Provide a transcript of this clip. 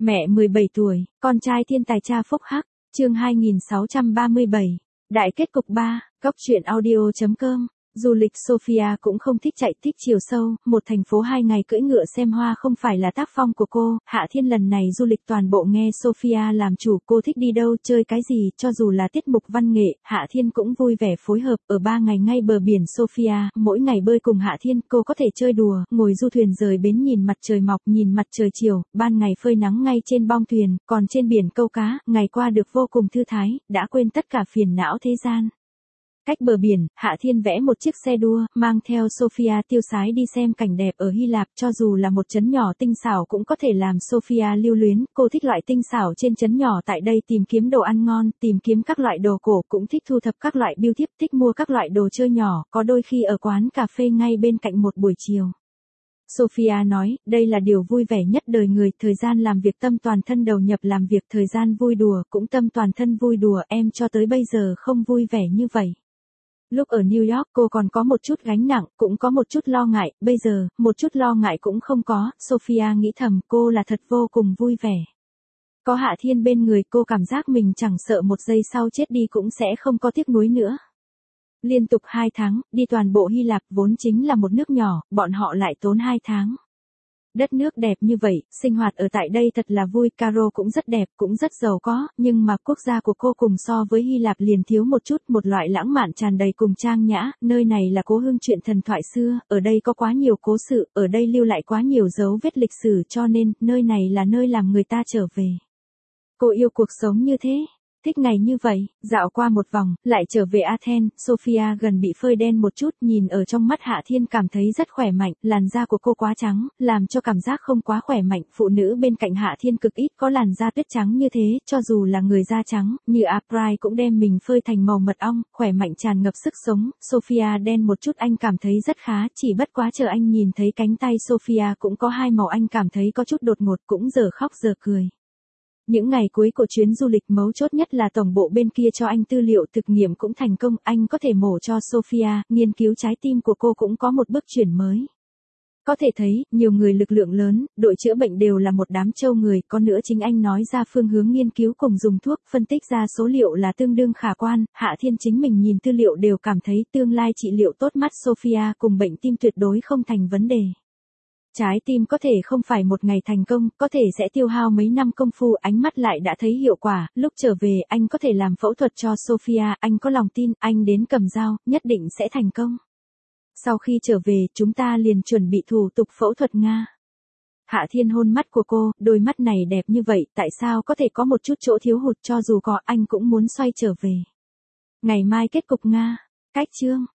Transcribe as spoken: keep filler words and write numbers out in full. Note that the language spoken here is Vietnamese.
Mẹ mười bảy tuổi, con trai thiên tài cha phúc hắc, chương hai nghìn sáu trăm ba mươi bảy. Đại kết cục ba, góc truyện audio chấm com. Du lịch Sofia cũng không thích chạy thích chiều sâu, một thành phố hai ngày cưỡi ngựa xem hoa không phải là tác phong của cô. Hạ Thiên lần này du lịch toàn bộ nghe Sofia làm chủ, cô thích đi đâu chơi cái gì, cho dù là tiết mục văn nghệ, Hạ Thiên cũng vui vẻ phối hợp. Ở ba ngày ngay bờ biển Sofia, mỗi ngày bơi cùng Hạ Thiên, cô có thể chơi đùa, ngồi du thuyền rời bến nhìn mặt trời mọc, nhìn mặt trời chiều, ban ngày phơi nắng ngay trên bong thuyền, còn trên biển câu cá, ngày qua được vô cùng thư thái, đã quên tất cả phiền não thế gian. Cách bờ biển, Hạ Thiên vẽ một chiếc xe đua, mang theo Sofia tiêu sái đi xem cảnh đẹp ở Hy Lạp, cho dù là một trấn nhỏ tinh xảo cũng có thể làm Sofia lưu luyến, cô thích loại tinh xảo trên trấn nhỏ tại đây, tìm kiếm đồ ăn ngon, tìm kiếm các loại đồ cổ, cũng thích thu thập các loại biêu thiếp, thích mua các loại đồ chơi nhỏ, có đôi khi ở quán cà phê ngay bên cạnh một buổi chiều. Sofia nói, đây là điều vui vẻ nhất đời người, thời gian làm việc tâm toàn thân đầu nhập làm việc, thời gian vui đùa cũng tâm toàn thân vui đùa, em cho tới bây giờ không vui vẻ như vậy. Lúc ở New York cô còn có một chút gánh nặng, cũng có một chút lo ngại, bây giờ, một chút lo ngại cũng không có, Sofia nghĩ thầm cô là thật vô cùng vui vẻ. Có Hạ Thiên bên người cô cảm giác mình chẳng sợ một giây sau chết đi cũng sẽ không có tiếc nuối nữa. Liên tục hai tháng, đi toàn bộ Hy Lạp vốn chính là một nước nhỏ, bọn họ lại tốn hai tháng. Đất nước đẹp như vậy, sinh hoạt ở tại đây thật là vui, Caro cũng rất đẹp, cũng rất giàu có, nhưng mà quốc gia của cô cùng so với Hy Lạp liền thiếu một chút, một loại lãng mạn tràn đầy cùng trang nhã, nơi này là cố hương chuyện thần thoại xưa, ở đây có quá nhiều cố sự, ở đây lưu lại quá nhiều dấu vết lịch sử cho nên, nơi này là nơi làm người ta trở về. Cô yêu cuộc sống như thế. Thích ngày như vậy, dạo qua một vòng, lại trở về Athens, Sofia gần bị phơi đen một chút, nhìn ở trong mắt Hạ Thiên cảm thấy rất khỏe mạnh, làn da của cô quá trắng, làm cho cảm giác không quá khỏe mạnh, phụ nữ bên cạnh Hạ Thiên cực ít có làn da tuyết trắng như thế, cho dù là người da trắng, như April cũng đem mình phơi thành màu mật ong, khỏe mạnh tràn ngập sức sống, Sofia đen một chút anh cảm thấy rất khá, chỉ bất quá chờ anh nhìn thấy cánh tay Sofia cũng có hai màu anh cảm thấy có chút đột ngột, cũng giờ khóc giờ cười. Những ngày cuối của chuyến du lịch mấu chốt nhất là tổng bộ bên kia cho anh tư liệu thực nghiệm cũng thành công, anh có thể mổ cho Sofia, nghiên cứu trái tim của cô cũng có một bước chuyển mới. Có thể thấy, nhiều người lực lượng lớn, đội chữa bệnh đều là một đám trâu người, có nữa chính anh nói ra phương hướng nghiên cứu cùng dùng thuốc, phân tích ra số liệu là tương đương khả quan, Hạ Thiên chính mình nhìn tư liệu đều cảm thấy tương lai trị liệu tốt mắt Sofia cùng bệnh tim tuyệt đối không thành vấn đề. Trái tim có thể không phải một ngày thành công, có thể sẽ tiêu hao mấy năm công phu, ánh mắt lại đã thấy hiệu quả, lúc trở về anh có thể làm phẫu thuật cho Sofia, anh có lòng tin, anh đến cầm dao, nhất định sẽ thành công. Sau khi trở về, chúng ta liền chuẩn bị thủ tục phẫu thuật Nga. Hạ Thiên hôn mắt của cô, đôi mắt này đẹp như vậy, tại sao có thể có một chút chỗ thiếu hụt, cho dù có anh cũng muốn xoay trở về. Ngày mai kết cục Nga, cách chương.